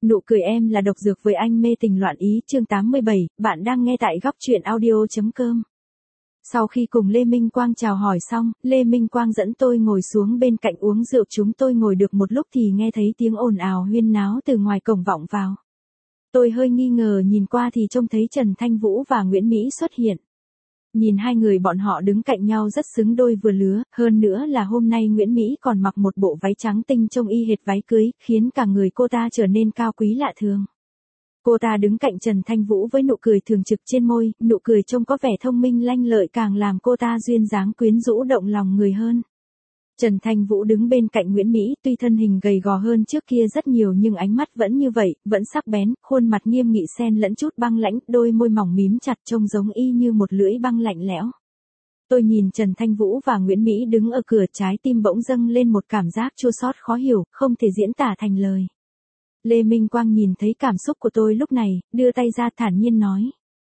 Nụ cười em là độc dược với anh mê tình loạn ý, chương 87, bạn đang nghe tại góc truyện audio.com. Sau khi cùng Lê Minh Quang chào hỏi xong, Lê Minh Quang dẫn tôi ngồi xuống bên cạnh uống rượu. Chúng tôi ngồi được một lúc thì nghe thấy tiếng ồn ào huyên náo từ ngoài cổng vọng vào. Tôi hơi nghi ngờ nhìn qua thì trông thấy Trần Thanh Vũ và Nguyễn Mỹ xuất hiện. Nhìn hai người bọn họ đứng cạnh nhau rất xứng đôi vừa lứa, hơn nữa là hôm nay Nguyễn Mỹ còn mặc một bộ váy trắng tinh trông y hệt váy cưới, khiến cả người cô ta trở nên cao quý lạ thường. Cô ta đứng cạnh Trần Thanh Vũ với nụ cười thường trực trên môi, nụ cười trông có vẻ thông minh lanh lợi càng làm cô ta duyên dáng quyến rũ động lòng người hơn. Trần Thanh Vũ đứng bên cạnh Nguyễn Mỹ, tuy thân hình gầy gò hơn trước kia rất nhiều nhưng ánh mắt vẫn như vậy, vẫn sắc bén, khuôn mặt nghiêm nghị xen lẫn chút băng lãnh, đôi môi mỏng mím chặt trông giống y như một lưỡi băng lạnh lẽo. Tôi nhìn Trần Thanh Vũ và Nguyễn Mỹ đứng ở cửa, trái tim bỗng dâng lên một cảm giác chua xót khó hiểu, không thể diễn tả thành lời. Lê Minh Quang nhìn thấy cảm xúc của tôi lúc này, đưa tay ra thản nhiên nói.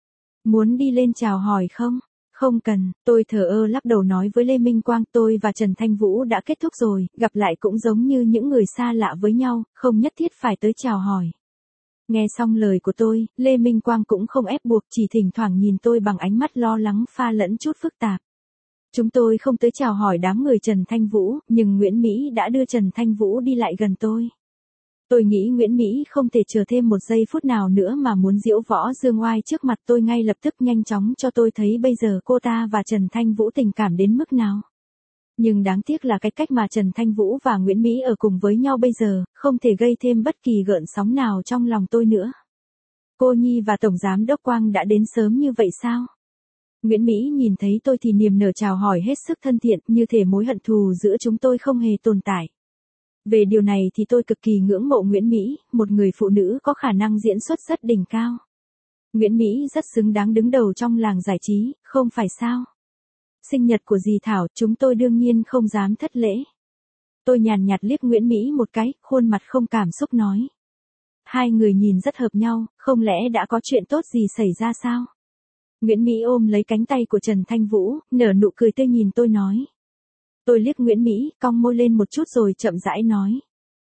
Muốn đi lên chào hỏi không? Không cần, tôi thờ ơ lắc đầu nói với Lê Minh Quang, tôi và Trần Thanh Vũ đã kết thúc rồi, gặp lại cũng giống như những người xa lạ với nhau, không nhất thiết phải tới chào hỏi. Nghe xong lời của tôi, Lê Minh Quang cũng không ép buộc, chỉ thỉnh thoảng nhìn tôi bằng ánh mắt lo lắng pha lẫn chút phức tạp. Chúng tôi không tới chào hỏi đám người Trần Thanh Vũ, nhưng Nguyễn Mỹ đã đưa Trần Thanh Vũ đi lại gần tôi. Tôi nghĩ Nguyễn Mỹ không thể chờ thêm một giây phút nào nữa mà muốn diễu võ dương oai trước mặt tôi ngay lập tức, nhanh chóng cho tôi thấy bây giờ cô ta và Trần Thanh Vũ tình cảm đến mức nào. Nhưng đáng tiếc là cái cách mà Trần Thanh Vũ và Nguyễn Mỹ ở cùng với nhau bây giờ, không thể gây thêm bất kỳ gợn sóng nào trong lòng tôi nữa. Cô Nhi và Tổng Giám Đốc Quang đã đến sớm như vậy sao? Nguyễn Mỹ nhìn thấy tôi thì niềm nở chào hỏi hết sức thân thiện, như thể mối hận thù giữa chúng tôi không hề tồn tại. Về điều này thì tôi cực kỳ ngưỡng mộ Nguyễn Mỹ, một người phụ nữ có khả năng diễn xuất rất đỉnh cao. Nguyễn Mỹ rất xứng đáng đứng đầu trong làng giải trí, không phải sao? Sinh nhật của dì Thảo, chúng tôi đương nhiên không dám thất lễ. Tôi nhàn nhạt liếc Nguyễn Mỹ một cái, khuôn mặt không cảm xúc nói. Hai người nhìn rất hợp nhau, không lẽ đã có chuyện tốt gì xảy ra sao? Nguyễn Mỹ ôm lấy cánh tay của Trần Thanh Vũ, nở nụ cười tươi nhìn tôi nói. Tôi liếc Nguyễn Mỹ, cong môi lên một chút rồi chậm rãi nói.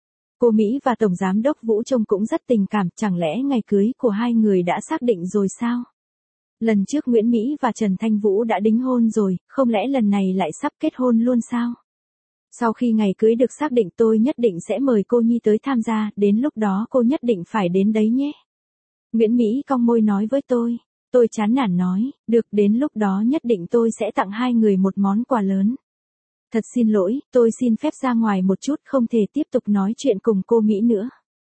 Cô Mỹ và Tổng Giám Đốc Vũ trông cũng rất tình cảm, chẳng lẽ ngày cưới của hai người đã xác định rồi sao? Lần trước Nguyễn Mỹ và Trần Thanh Vũ đã đính hôn rồi, không lẽ lần này lại sắp kết hôn luôn sao? Sau khi ngày cưới được xác định tôi nhất định sẽ mời cô Nhi tới tham gia, đến lúc đó cô nhất định phải đến đấy nhé. Nguyễn Mỹ cong môi nói với tôi. Tôi chán nản nói, được, đến lúc đó nhất định tôi sẽ tặng hai người một món quà lớn. Thật xin lỗi, tôi xin phép ra ngoài một chút, không thể tiếp tục nói chuyện cùng cô Mỹ nữa.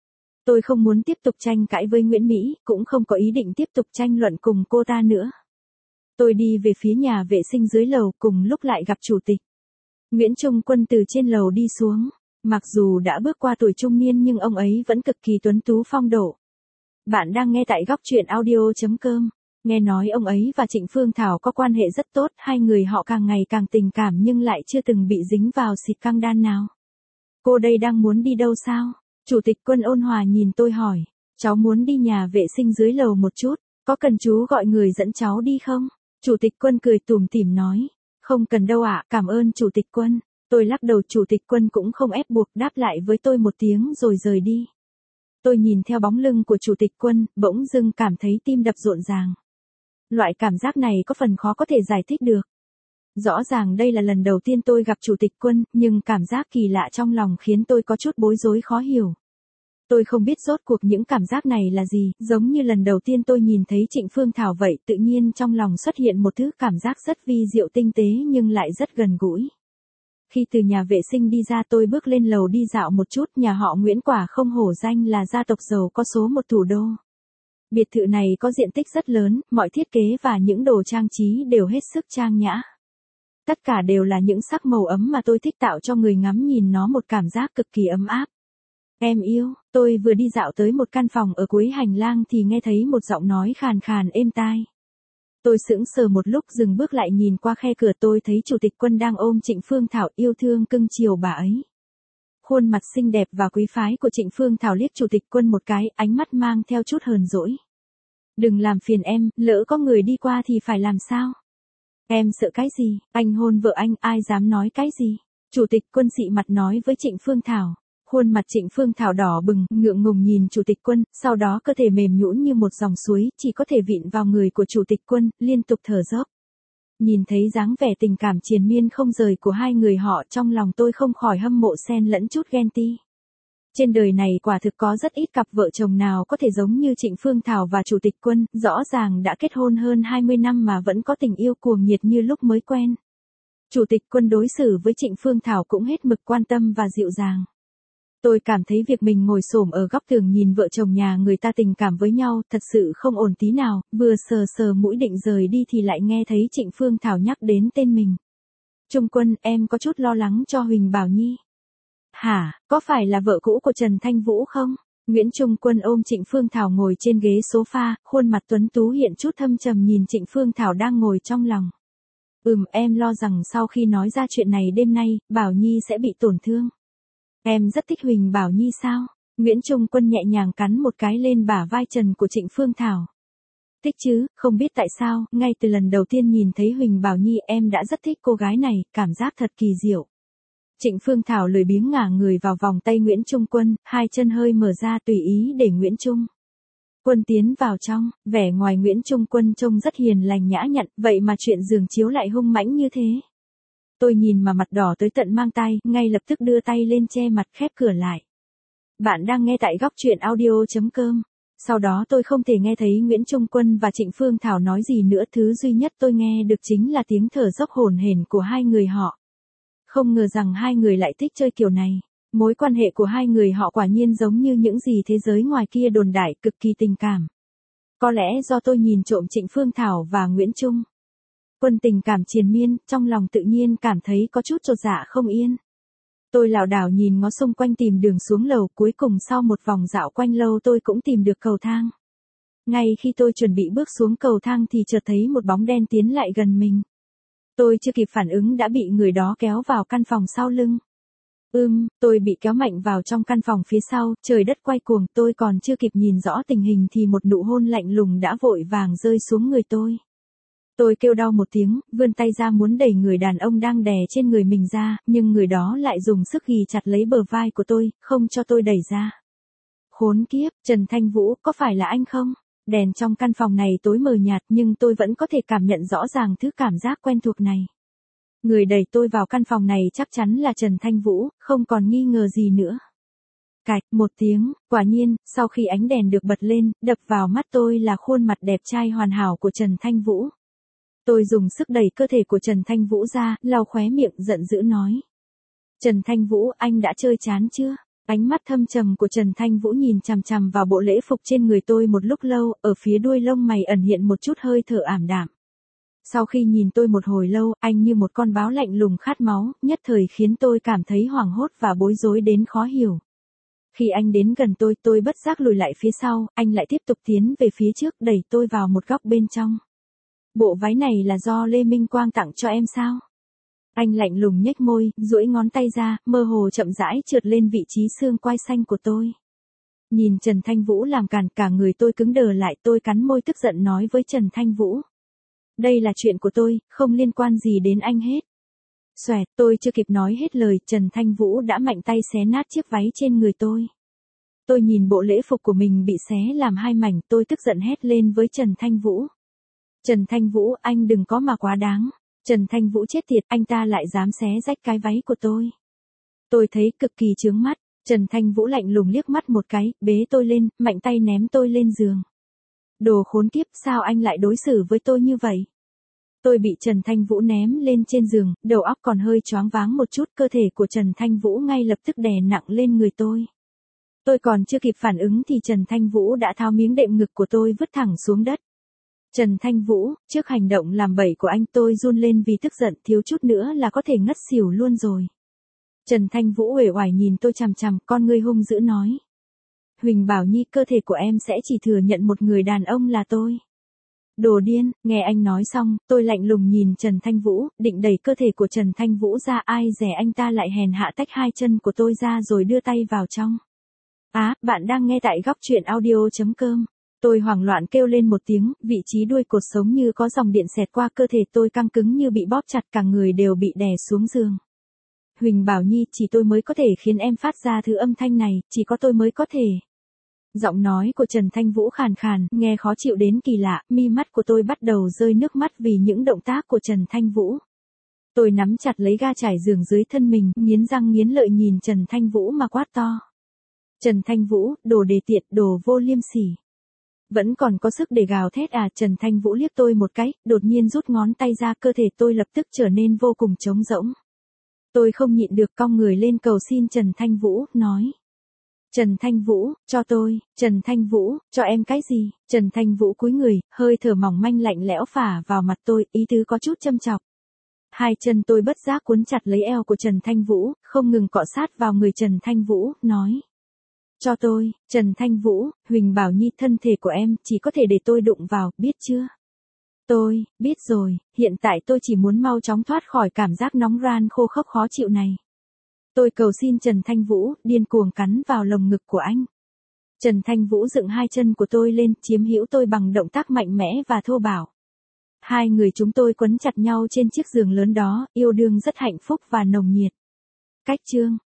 Tôi không muốn tiếp tục tranh cãi với Nguyễn Mỹ, cũng không có ý định tiếp tục tranh luận cùng cô ta nữa. Tôi đi về phía nhà vệ sinh dưới lầu, cùng lúc lại gặp chủ tịch. Nguyễn Trung Quân từ trên lầu đi xuống. Mặc dù đã bước qua tuổi trung niên nhưng ông ấy vẫn cực kỳ tuấn tú phong độ. Bạn đang nghe tại góc truyện audio.com. Nghe nói ông ấy và Trịnh Phương Thảo có quan hệ rất tốt, hai người họ càng ngày càng tình cảm nhưng lại chưa từng bị dính vào xịt căng đan nào. Cô đây đang muốn đi đâu sao? Chủ tịch Quân ôn hòa nhìn tôi hỏi. Cháu muốn đi nhà vệ sinh dưới lầu một chút, có cần chú gọi người dẫn cháu đi không? Chủ tịch Quân cười tủm tỉm nói. Không cần đâu ạ, cảm ơn Chủ tịch Quân. Tôi lắc đầu, Chủ tịch Quân cũng không ép buộc, đáp lại với tôi một tiếng rồi rời đi. Tôi nhìn theo bóng lưng của Chủ tịch Quân, bỗng dưng cảm thấy tim đập rộn ràng. Loại cảm giác này có phần khó có thể giải thích được. Rõ ràng đây là lần đầu tiên tôi gặp Chủ tịch Quân, nhưng cảm giác kỳ lạ trong lòng khiến tôi có chút bối rối khó hiểu. Tôi không biết rốt cuộc những cảm giác này là gì, giống như lần đầu tiên tôi nhìn thấy Trịnh Phương Thảo vậy, tự nhiên trong lòng xuất hiện một thứ cảm giác rất vi diệu tinh tế nhưng lại rất gần gũi. Khi từ nhà vệ sinh đi ra tôi bước lên lầu đi dạo một chút, nhà họ Nguyễn quả không hổ danh là gia tộc giàu có số một thủ đô. Biệt thự này có diện tích rất lớn, mọi thiết kế và những đồ trang trí đều hết sức trang nhã. Tất cả đều là những sắc màu ấm mà tôi thích, tạo cho người ngắm nhìn nó một cảm giác cực kỳ ấm áp. Em yêu, tôi vừa đi dạo tới một căn phòng ở cuối hành lang thì nghe thấy một giọng nói khàn khàn êm tai. Tôi sững sờ một lúc, dừng bước lại nhìn qua khe cửa, tôi thấy Chủ tịch Quân đang ôm Trịnh Phương Thảo, yêu thương cưng chiều bà ấy. Khuôn mặt xinh đẹp và quý phái của Trịnh Phương Thảo liếc Chủ tịch Quân một cái, ánh mắt mang theo chút hờn dỗi. Đừng làm phiền em, lỡ có người đi qua thì phải làm sao? Em sợ cái gì? Anh hôn vợ anh, ai dám nói cái gì? Chủ tịch Quân xị mặt nói với Trịnh Phương Thảo. Khuôn mặt Trịnh Phương Thảo đỏ bừng, ngượng ngùng nhìn Chủ tịch Quân, sau đó cơ thể mềm nhũn như một dòng suối, chỉ có thể vịn vào người của Chủ tịch Quân, liên tục thở dốc. Nhìn thấy dáng vẻ tình cảm triền miên không rời của hai người họ, trong lòng tôi không khỏi hâm mộ xen lẫn chút ghen tị. Trên đời này quả thực có rất ít cặp vợ chồng nào có thể giống như Trịnh Phương Thảo và Chủ tịch Quân, rõ ràng đã kết hôn hơn 20 năm mà vẫn có tình yêu cuồng nhiệt như lúc mới quen. Chủ tịch Quân đối xử với Trịnh Phương Thảo cũng hết mực quan tâm và dịu dàng. Tôi cảm thấy việc mình ngồi xổm ở góc tường nhìn vợ chồng nhà người ta tình cảm với nhau thật sự không ổn tí nào, vừa sờ sờ mũi định rời đi thì lại nghe thấy Trịnh Phương Thảo nhắc đến tên mình. Trung Quân, em có chút lo lắng cho Huỳnh Bảo Nhi. Hả, có phải là vợ cũ của Trần Thanh Vũ không? Nguyễn Trung Quân ôm Trịnh Phương Thảo ngồi trên ghế sofa, khuôn mặt tuấn tú hiện chút thâm trầm nhìn Trịnh Phương Thảo đang ngồi trong lòng. Em lo rằng sau khi nói ra chuyện này đêm nay, Bảo Nhi sẽ bị tổn thương. Em rất thích Huỳnh Bảo Nhi sao? Nguyễn Trung Quân nhẹ nhàng cắn một cái lên bả vai trần của Trịnh Phương Thảo. Thích chứ, không biết tại sao, ngay từ lần đầu tiên nhìn thấy Huỳnh Bảo Nhi em đã rất thích cô gái này, cảm giác thật kỳ diệu. Trịnh Phương Thảo lười biếng ngả người vào vòng tay Nguyễn Trung Quân, hai chân hơi mở ra tùy ý để Nguyễn Trung Quân tiến vào trong, vẻ ngoài Nguyễn Trung Quân trông rất hiền lành nhã nhặn, vậy mà chuyện giường chiếu lại hung mãnh như thế. Tôi nhìn mà mặt đỏ tới tận mang tai, ngay lập tức đưa tay lên che mặt khép cửa lại. Bạn đang nghe tại góc truyện audio.com. Sau đó tôi không thể nghe thấy Nguyễn Trung Quân và Trịnh Phương Thảo nói gì nữa, thứ duy nhất tôi nghe được chính là tiếng thở dốc hổn hển của hai người họ. Không ngờ rằng hai người lại thích chơi kiểu này. Mối quan hệ của hai người họ quả nhiên giống như những gì thế giới ngoài kia đồn đại, cực kỳ tình cảm. Có lẽ do tôi nhìn trộm Trịnh Phương Thảo và Nguyễn Trung Quân tình cảm triền miên, trong lòng tự nhiên cảm thấy có chút chột dạ không yên. Tôi lảo đảo nhìn ngó xung quanh tìm đường xuống lầu, cuối cùng sau một vòng dạo quanh lâu tôi cũng tìm được cầu thang. Ngay khi tôi chuẩn bị bước xuống cầu thang thì chợt thấy một bóng đen tiến lại gần mình. Tôi chưa kịp phản ứng đã bị người đó kéo vào căn phòng sau lưng. Tôi bị kéo mạnh vào trong căn phòng phía sau, trời đất quay cuồng, tôi còn chưa kịp nhìn rõ tình hình thì một nụ hôn lạnh lùng đã vội vàng rơi xuống người tôi. Tôi kêu đau một tiếng, vươn tay ra muốn đẩy người đàn ông đang đè trên người mình ra, nhưng người đó lại dùng sức ghì chặt lấy bờ vai của tôi, không cho tôi đẩy ra. Khốn kiếp, Trần Thanh Vũ, có phải là anh không? Đèn trong căn phòng này tối mờ nhạt nhưng tôi vẫn có thể cảm nhận rõ ràng thứ cảm giác quen thuộc này. Người đẩy tôi vào căn phòng này chắc chắn là Trần Thanh Vũ, không còn nghi ngờ gì nữa. Cạch, một tiếng, quả nhiên, sau khi ánh đèn được bật lên, đập vào mắt tôi là khuôn mặt đẹp trai hoàn hảo của Trần Thanh Vũ. Tôi dùng sức đẩy cơ thể của Trần Thanh Vũ ra, lau khóe miệng giận dữ nói. Trần Thanh Vũ, anh đã chơi chán chưa? Ánh mắt thâm trầm của Trần Thanh Vũ nhìn chằm chằm vào bộ lễ phục trên người tôi một lúc lâu, ở phía đuôi lông mày ẩn hiện một chút hơi thở ảm đạm. Sau khi nhìn tôi một hồi lâu, anh như một con báo lạnh lùng khát máu, nhất thời khiến tôi cảm thấy hoảng hốt và bối rối đến khó hiểu. Khi anh đến gần tôi bất giác lùi lại phía sau, anh lại tiếp tục tiến về phía trước đẩy tôi vào một góc bên trong. Bộ váy này là do Lê Minh Quang tặng cho em sao? Anh lạnh lùng nhếch môi, duỗi ngón tay ra, mơ hồ chậm rãi trượt lên vị trí xương quai xanh của tôi. Nhìn Trần Thanh Vũ làm càn, cả người tôi cứng đờ lại, tôi cắn môi tức giận nói với Trần Thanh Vũ. Đây là chuyện của tôi, không liên quan gì đến anh hết. Xoẹt, tôi chưa kịp nói hết lời, Trần Thanh Vũ đã mạnh tay xé nát chiếc váy trên người tôi. Tôi nhìn bộ lễ phục của mình bị xé làm hai mảnh, tôi tức giận hét lên với Trần Thanh Vũ. Trần Thanh Vũ, anh đừng có mà quá đáng. Trần Thanh Vũ chết tiệt, anh ta lại dám xé rách cái váy của tôi. Tôi thấy cực kỳ chướng mắt, Trần Thanh Vũ lạnh lùng liếc mắt một cái, bế tôi lên, mạnh tay ném tôi lên giường. Đồ khốn kiếp, sao anh lại đối xử với tôi như vậy? Tôi bị Trần Thanh Vũ ném lên trên giường, đầu óc còn hơi choáng váng một chút, cơ thể của Trần Thanh Vũ ngay lập tức đè nặng lên người tôi. Tôi còn chưa kịp phản ứng thì Trần Thanh Vũ đã tháo miếng đệm ngực của tôi vứt thẳng xuống đất. Trần Thanh Vũ, trước hành động làm bậy của anh tôi run lên vì tức giận, thiếu chút nữa là có thể ngất xỉu luôn rồi. Trần Thanh Vũ uể oải nhìn tôi chằm chằm, con ngươi hung dữ nói. Huỳnh Bảo Nhi, cơ thể của em sẽ chỉ thừa nhận một người đàn ông là tôi. Đồ điên, nghe anh nói xong, tôi lạnh lùng nhìn Trần Thanh Vũ, định đẩy cơ thể của Trần Thanh Vũ ra, ai dè anh ta lại hèn hạ tách hai chân của tôi ra rồi đưa tay vào trong. Bạn đang nghe tại góc truyện audio.com. Tôi hoảng loạn kêu lên một tiếng, vị trí đuôi cột sống như có dòng điện xẹt qua cơ thể tôi căng cứng như bị bóp chặt, cả người đều bị đè xuống giường. Huỳnh Bảo Nhi, chỉ tôi mới có thể khiến em phát ra thứ âm thanh này, chỉ có tôi mới có thể. Giọng nói của Trần Thanh Vũ khàn khàn, nghe khó chịu đến kỳ lạ, mi mắt của tôi bắt đầu rơi nước mắt vì những động tác của Trần Thanh Vũ. Tôi nắm chặt lấy ga trải giường dưới thân mình, nghiến răng nghiến lợi nhìn Trần Thanh Vũ mà quát to. Trần Thanh Vũ, đồ đề tiện, đồ vô liêm sỉ. Vẫn còn có sức để gào thét à? Trần Thanh Vũ liếc tôi một cái, đột nhiên rút ngón tay ra, cơ thể tôi lập tức trở nên vô cùng trống rỗng. Tôi không nhịn được cong người lên cầu xin Trần Thanh Vũ, nói. Trần Thanh Vũ, cho tôi, Trần Thanh Vũ, cho em cái gì? Trần Thanh Vũ cúi người, hơi thở mỏng manh lạnh lẽo phả vào mặt tôi, ý tứ có chút châm chọc. Hai chân tôi bất giác cuốn chặt lấy eo của Trần Thanh Vũ, không ngừng cọ sát vào người Trần Thanh Vũ, nói. Cho tôi, Trần Thanh Vũ, Huỳnh Bảo Nhi, thân thể của em chỉ có thể để tôi đụng vào, biết chưa? Tôi, biết rồi, hiện tại tôi chỉ muốn mau chóng thoát khỏi cảm giác nóng ran khô khốc khó chịu này. Tôi cầu xin Trần Thanh Vũ, điên cuồng cắn vào lồng ngực của anh. Trần Thanh Vũ dựng hai chân của tôi lên, chiếm hữu tôi bằng động tác mạnh mẽ và thô bạo. Hai người chúng tôi quấn chặt nhau trên chiếc giường lớn đó, yêu đương rất hạnh phúc và nồng nhiệt. Cách chương